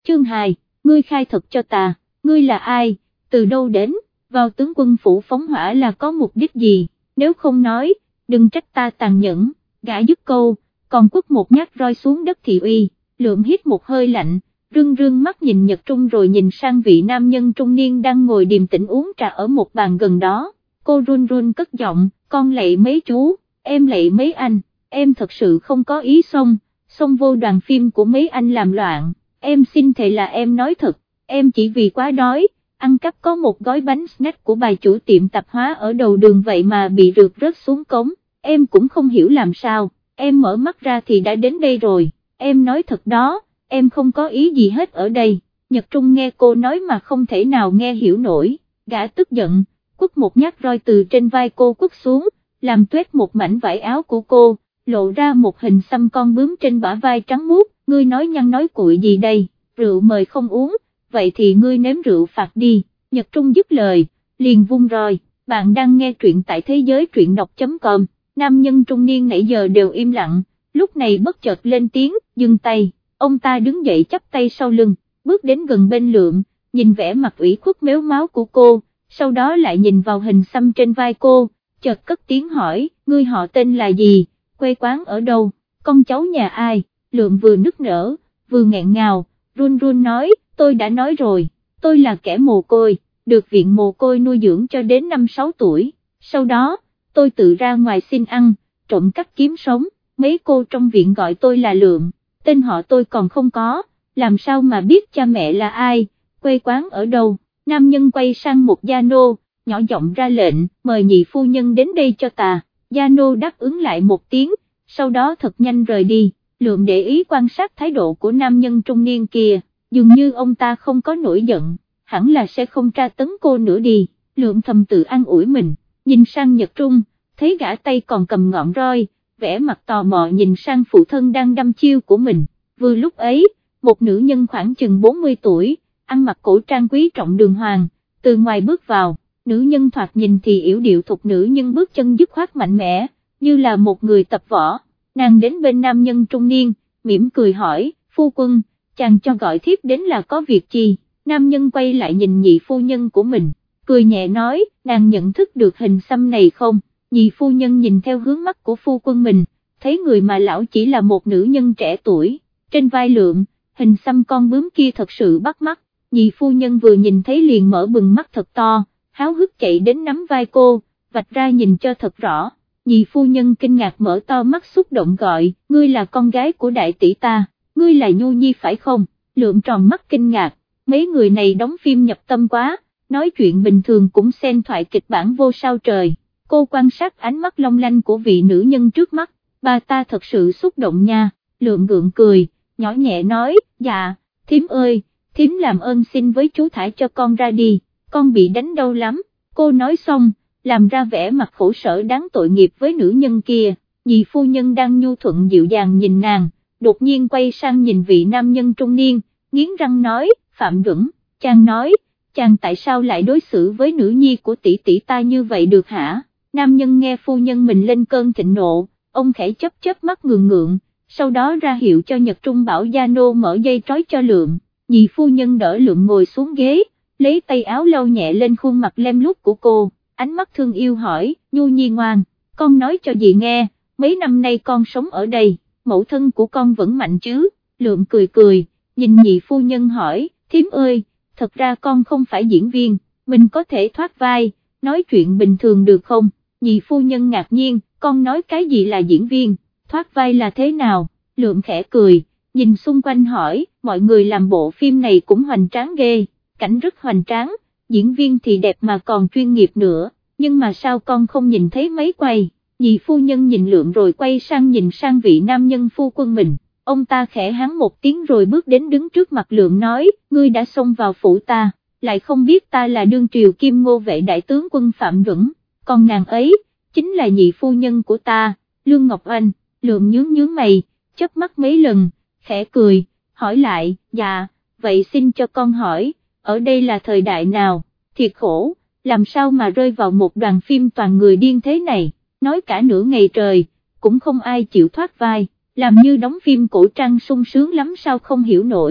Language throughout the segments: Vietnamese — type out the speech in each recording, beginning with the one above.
Chương 2, ngươi khai thật cho ta, ngươi là ai, từ đâu đến, vào tướng quân phủ phóng hỏa là có mục đích gì, nếu không nói, đừng trách ta tàn nhẫn, gã dứt câu, còn quất một nhát roi xuống đất thị uy, Lượng hít một hơi lạnh, rưng rưng mắt nhìn Nhật Trung rồi nhìn sang vị nam nhân trung niên đang ngồi điềm tĩnh uống trà ở một bàn gần đó, cô run run cất giọng, con lạy mấy chú, em lạy mấy anh, em thật sự không có ý xông vô đoàn phim của mấy anh làm loạn, em xin thề là em nói thật, em chỉ vì quá đói, ăn cắp có một gói bánh snack của bà chủ tiệm tạp hóa ở đầu đường vậy mà bị rượt rớt xuống cống, em cũng không hiểu làm sao, em mở mắt ra thì đã đến đây rồi, em nói thật đó, em không có ý gì hết ở đây, Nhật Trung nghe cô nói mà không thể nào nghe hiểu nổi, gã tức giận, quất một nhát roi từ trên vai cô quất xuống, làm tuét một mảnh vải áo của cô, lộ ra một hình xăm con bướm trên bả vai trắng muốt, ngươi nói nhăn nói cuội gì đây, rượu mời không uống, vậy thì ngươi nếm rượu phạt đi, Nhật Trung dứt lời, liền vung roi, bạn đang nghe truyện tại thế giới truyện đọc.com, nam nhân trung niên nãy giờ đều im lặng, lúc này bất chợt lên tiếng, dừng tay, ông ta đứng dậy chắp tay sau lưng, bước đến gần bên Lượng, nhìn vẻ mặt ủy khuất méo máu của cô, sau đó lại nhìn vào hình xăm trên vai cô, chợt cất tiếng hỏi, ngươi họ tên là gì, quê quán ở đâu, con cháu nhà ai, Lượng vừa nức nở, vừa nghẹn ngào, run run nói, tôi đã nói rồi, tôi là kẻ mồ côi, được viện mồ côi nuôi dưỡng cho đến 5-6 tuổi, sau đó, tôi tự ra ngoài xin ăn, trộm cắp kiếm sống, mấy cô trong viện gọi tôi là Lượng, tên họ tôi còn không có, làm sao mà biết cha mẹ là ai, quê quán ở đâu, nam nhân quay sang một gia nô, nhỏ giọng ra lệnh, mời nhị phu nhân đến đây cho ta, gia nô đáp ứng lại một tiếng, sau đó thật nhanh rời đi, Lượng để ý quan sát thái độ của nam nhân trung niên kia, dường như ông ta không có nổi giận, hẳn là sẽ không tra tấn cô nữa đi, Lượng thầm tự an ủi mình, nhìn sang Nhật Trung, thấy gã tay còn cầm ngọn roi, vẻ mặt tò mò nhìn sang phụ thân đang đăm chiêu của mình, vừa lúc ấy, một nữ nhân khoảng chừng 40 tuổi, ăn mặc cổ trang quý trọng đường hoàng, từ ngoài bước vào, nữ nhân thoạt nhìn thì yểu điệu thục nữ nhưng bước chân dứt khoát mạnh mẽ, như là một người tập võ, nàng đến bên nam nhân trung niên, mỉm cười hỏi, phu quân, chàng cho gọi thiếp đến là có việc chi, nam nhân quay lại nhìn nhị phu nhân của mình, cười nhẹ nói, nàng nhận thức được hình xăm này không, nhị phu nhân nhìn theo hướng mắt của phu quân mình, thấy người mà lão chỉ là một nữ nhân trẻ tuổi, trên vai Lượng, hình xăm con bướm kia thật sự bắt mắt, nhị phu nhân vừa nhìn thấy liền mở bừng mắt thật to, háo hức chạy đến nắm vai cô, vạch ra nhìn cho thật rõ, nhị phu nhân kinh ngạc mở to mắt xúc động gọi, ngươi là con gái của đại tỷ ta, ngươi là Nhu Nhi phải không, Lượng tròn mắt kinh ngạc, mấy người này đóng phim nhập tâm quá, nói chuyện bình thường cũng xen thoại kịch bản vô sao trời, cô quan sát ánh mắt long lanh của vị nữ nhân trước mắt, bà ta thật sự xúc động nha, Lượng gượng cười, nhỏ nhẹ nói, dạ, thím ơi, thím làm ơn xin với chú thả cho con ra đi, con bị đánh đau lắm, cô nói xong, làm ra vẻ mặt khổ sở đáng tội nghiệp với nữ nhân kia, nhị phu nhân đang nhu thuận dịu dàng nhìn nàng, đột nhiên quay sang nhìn vị nam nhân trung niên, nghiến răng nói, Phạm Duẩn, chàng nói, chàng tại sao lại đối xử với nữ nhi của tỷ tỷ ta như vậy được hả, nam nhân nghe phu nhân mình lên cơn thịnh nộ, ông khẽ chớp mắt ngượng ngượng, sau đó ra hiệu cho Nhật Trung bảo gia nô mở dây trói cho Lượng, nhị phu nhân đỡ Lượng ngồi xuống ghế, lấy tay áo lau nhẹ lên khuôn mặt lem luốc của cô, ánh mắt thương yêu hỏi, Nhu Nhi ngoan, con nói cho dì nghe, mấy năm nay con sống ở đây, mẫu thân của con vẫn mạnh chứ, Lượng cười cười, nhìn nhị phu nhân hỏi, thím ơi, thật ra con không phải diễn viên, mình có thể thoát vai, nói chuyện bình thường được không, nhị phu nhân ngạc nhiên, con nói cái gì là diễn viên, thoát vai là thế nào, Lượng khẽ cười, nhìn xung quanh hỏi, mọi người làm bộ phim này cũng hoành tráng ghê, cảnh rất hoành tráng, diễn viên thì đẹp mà còn chuyên nghiệp nữa, nhưng mà sao con không nhìn thấy máy quay, nhị phu nhân nhìn Lượng rồi quay sang nhìn sang vị nam nhân phu quân mình, ông ta khẽ hắng một tiếng rồi bước đến đứng trước mặt Lượng nói, ngươi đã xông vào phủ ta, lại không biết ta là đương triều Kim Ngô vệ đại tướng quân Phạm Duẩn, còn nàng ấy, chính là nhị phu nhân của ta, Lương Ngọc Anh, Lượng nhướng mày, chớp mắt mấy lần, khẽ cười, hỏi lại, dạ, vậy xin cho con hỏi, ở đây là thời đại nào, thiệt khổ, làm sao mà rơi vào một đoàn phim toàn người điên thế này, nói cả nửa ngày trời, cũng không ai chịu thoát vai, làm như đóng phim cổ trang sung sướng lắm sao không hiểu nổi,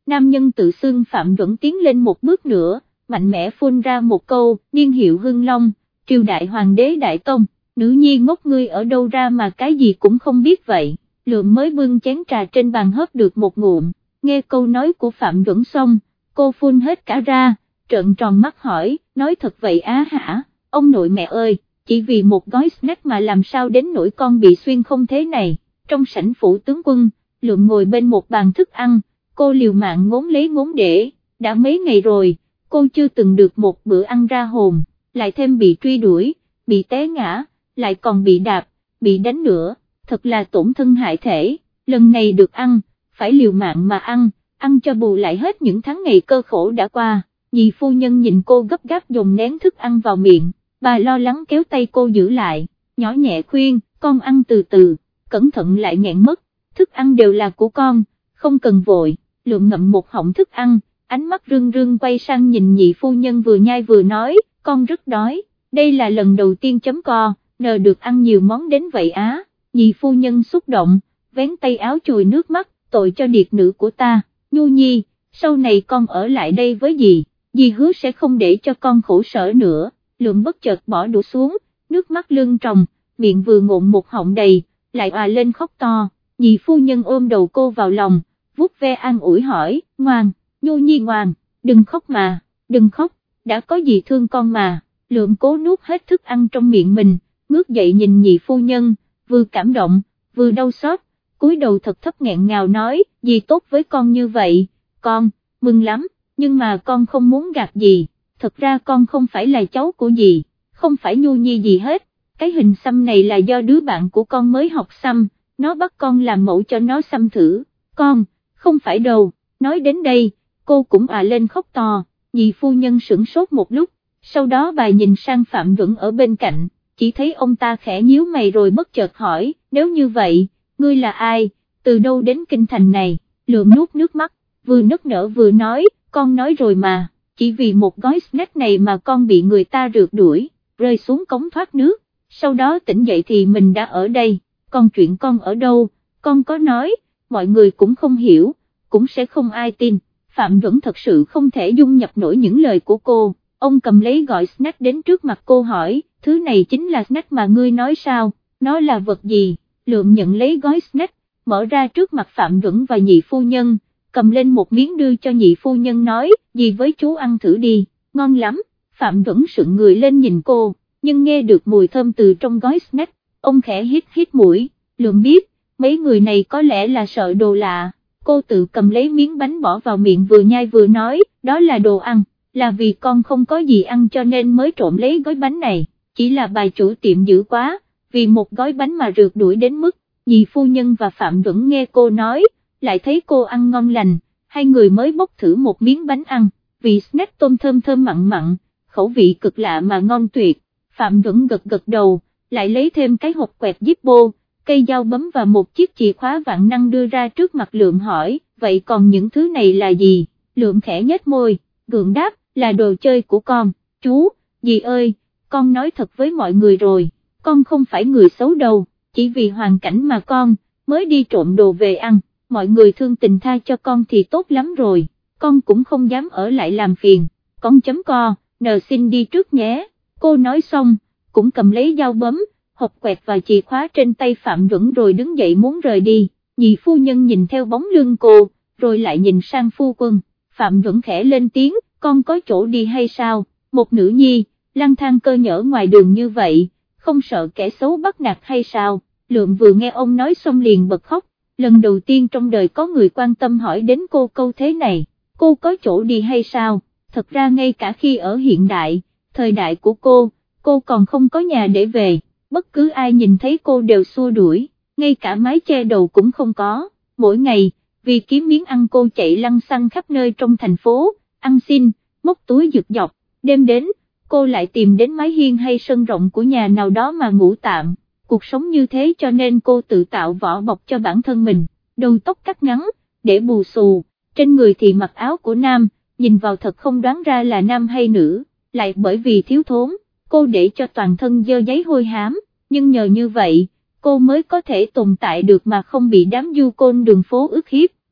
nam nhân tự xưng Phạm Duẩn tiến lên một bước nữa, mạnh mẽ phun ra một câu, niên hiệu Hưng Long, triều đại hoàng đế đại tông, nữ nhi ngốc ngươi ở đâu ra mà cái gì cũng không biết vậy. Lượng mới bưng chén trà trên bàn hớp được một ngụm, nghe câu nói của Phạm Duẩn xong, cô phun hết cả ra, trợn tròn mắt hỏi, nói thật vậy á hả, ông nội mẹ ơi, chỉ vì một gói snack mà làm sao đến nỗi con bị xuyên không thế này. Trong sảnh phủ tướng quân, Lượng ngồi bên một bàn thức ăn, cô liều mạng ngốn lấy ngốn để, đã mấy ngày rồi, cô chưa từng được một bữa ăn ra hồn, lại thêm bị truy đuổi, bị té ngã, lại còn bị đạp, bị đánh nữa, thật là tổn thân hại thể, lần này được ăn, phải liều mạng mà ăn cho bù lại hết những tháng ngày cơ khổ đã qua. Dì phu nhân nhìn cô gấp gáp dồn nén thức ăn vào miệng, bà lo lắng kéo tay cô giữ lại, nhỏ nhẹ khuyên, con ăn từ từ, cẩn thận lại nghẹn mất, thức ăn đều là của con, không cần vội. Lượng ngậm một họng thức ăn, ánh mắt rưng rưng quay sang nhìn nhị phu nhân vừa nhai vừa nói, con rất đói, đây là lần đầu tiên chấm co, nờ được ăn nhiều món đến vậy á. Nhị phu nhân xúc động, vén tay áo chùi nước mắt, tội cho điệt nữ của ta, Nhu Nhi, sau này con ở lại đây với dì, dì hứa sẽ không để cho con khổ sở nữa. Lượng bất chợt bỏ đũa xuống, nước mắt lưng tròng, miệng vừa ngộn một họng đầy, lại òa lên khóc to. Nhị phu nhân ôm đầu cô vào lòng, vuốt ve an ủi hỏi, ngoan, Nhu Nhi ngoan, đừng khóc mà, đừng khóc, đã có gì thương con mà. Lượng cố nuốt hết thức ăn trong miệng mình, ngước dậy nhìn nhị phu nhân, vừa cảm động, vừa đau xót, cúi đầu thật thấp nghẹn ngào nói, dì tốt với con như vậy, con, mừng lắm, nhưng mà con không muốn gạt dì, thật ra con không phải là cháu của dì, không phải Nhu Nhi gì hết, cái hình xăm này là do đứa bạn của con mới học xăm, nó bắt con làm mẫu cho nó xăm thử, con, không phải đâu. Nói đến đây, cô cũng lên khóc to. Nhị phu nhân sửng sốt một lúc, sau đó bà nhìn sang Phạm Duẩn ở bên cạnh, chỉ thấy ông ta khẽ nhíu mày rồi bất chợt hỏi, nếu như vậy, ngươi là ai, từ đâu đến kinh thành này. Lượng nuốt nước mắt, vừa nức nở vừa nói, con nói rồi mà, chỉ vì một gói snack này mà con bị người ta rượt đuổi, rơi xuống cống thoát nước, sau đó tỉnh dậy thì mình đã ở đây, còn chuyện con ở đâu, con có nói, mọi người cũng không hiểu, cũng sẽ không ai tin. Phạm Duẩn thật sự không thể dung nhập nổi những lời của cô, ông cầm lấy gọi snack đến trước mặt cô hỏi, thứ này chính là snack mà ngươi nói sao, nó là vật gì. Lượng nhận lấy gói snack, mở ra trước mặt Phạm Duẩn và nhị phu nhân, cầm lên một miếng đưa cho nhị phu nhân nói, dì với chú ăn thử đi, ngon lắm. Phạm Duẩn sững người lên nhìn cô, nhưng nghe được mùi thơm từ trong gói snack, ông khẽ hít mũi. Lượng biết, mấy người này có lẽ là sợ đồ lạ. Cô tự cầm lấy miếng bánh bỏ vào miệng vừa nhai vừa nói, đó là đồ ăn, là vì con không có gì ăn cho nên mới trộm lấy gói bánh này, chỉ là bà chủ tiệm dữ quá, vì một gói bánh mà rượt đuổi đến mức. Nhị phu nhân và Phạm Duẩn nghe cô nói, lại thấy cô ăn ngon lành, hai người mới bóc thử một miếng bánh ăn, vị snack tôm thơm thơm mặn mặn, khẩu vị cực lạ mà ngon tuyệt. Phạm Duẩn gật đầu, lại lấy thêm cái hộp quẹt Zippo, cây dao bấm và một chiếc chìa khóa vạn năng đưa ra trước mặt Lượng hỏi, vậy còn những thứ này là gì? Lượng khẽ nhếch môi, gượng đáp, là đồ chơi của con. Chú, dì ơi, con nói thật với mọi người rồi, con không phải người xấu đâu, chỉ vì hoàn cảnh mà con mới đi trộm đồ về ăn, mọi người thương tình tha cho con thì tốt lắm rồi, con cũng không dám ở lại làm phiền, con chấm co, nờ xin đi trước nhé. Cô nói xong, cũng cầm lấy dao bấm, hộp quẹt và chìa khóa trên tay Phạm Duẩn rồi đứng dậy muốn rời đi. Nhị phu nhân nhìn theo bóng lưng cô, rồi lại nhìn sang phu quân. Phạm Duẩn khẽ lên tiếng, con có chỗ đi hay sao, một nữ nhi, lang thang cơ nhỡ ngoài đường như vậy, không sợ kẻ xấu bắt nạt hay sao. Lượng vừa nghe ông nói xong liền bật khóc, lần đầu tiên trong đời có người quan tâm hỏi đến cô câu thế này, cô có chỗ đi hay sao. Thật ra ngay cả khi ở hiện đại, thời đại của cô còn không có nhà để về, bất cứ ai nhìn thấy cô đều xua đuổi, ngay cả mái che đầu cũng không có. Mỗi ngày, vì kiếm miếng ăn cô chạy lăng xăng khắp nơi trong thành phố, ăn xin, móc túi giật dọc, đêm đến, cô lại tìm đến mái hiên hay sân rộng của nhà nào đó mà ngủ tạm. Cuộc sống như thế cho nên cô tự tạo vỏ bọc cho bản thân mình, đầu tóc cắt ngắn, để bù xù, trên người thì mặc áo của nam, nhìn vào thật không đoán ra là nam hay nữ, lại bởi vì thiếu thốn, cô để cho toàn thân dơ giấy hôi hám, nhưng nhờ như vậy, cô mới có thể tồn tại được mà không bị đám du côn đường phố ức hiếp.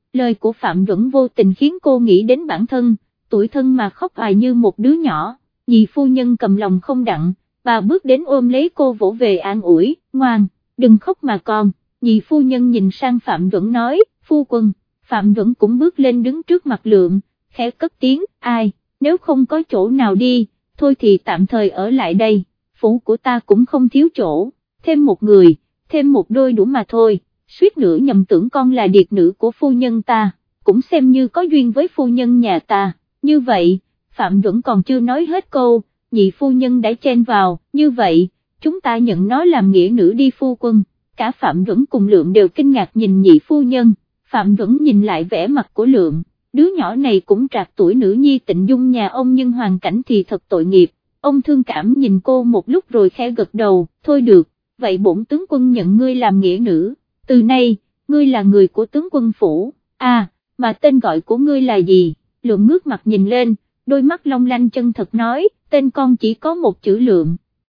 lời của Phạm Duẩn vô tình khiến cô nghĩ đến bản thân, tuổi thân mà khóc ài như một đứa nhỏ. Nhị phu nhân cầm lòng không đặng, bà bước đến ôm lấy cô vỗ về an ủi, ngoan, đừng khóc mà con. Nhị phu nhân nhìn sang Phạm Duẩn nói, phu quân. Phạm Duẩn cũng bước lên đứng trước mặt Lượng, khẽ cất tiếng, ai, nếu không có chỗ nào đi, thôi thì tạm thời ở lại đây, phủ của ta cũng không thiếu chỗ, thêm một người, thêm một đôi đủ mà thôi, suýt nữa nhầm tưởng con là điệt nữ của phu nhân ta, cũng xem như có duyên với phu nhân nhà ta, như vậy, Phạm Duẩn còn chưa nói hết câu, nhị phu nhân đã chen vào, như vậy, chúng ta nhận nó làm nghĩa nữ đi phu quân, cả Phạm Duẩn cùng Lượng đều kinh ngạc nhìn nhị phu nhân, Phạm Duẩn nhìn lại vẻ mặt của Lượng, đứa nhỏ này cũng trạc tuổi nữ nhi Tịnh Dung nhà ông nhưng hoàn cảnh thì thật tội nghiệp, ông thương cảm nhìn cô một lúc rồi khẽ gật đầu, thôi được, vậy bổn tướng quân nhận ngươi làm nghĩa nữ, từ nay, ngươi là người của tướng quân phủ, mà tên gọi của ngươi là gì, Lượng ngước mặt nhìn lên, đôi mắt long lanh chân thật nói, tên con chỉ có một chữ Lượng.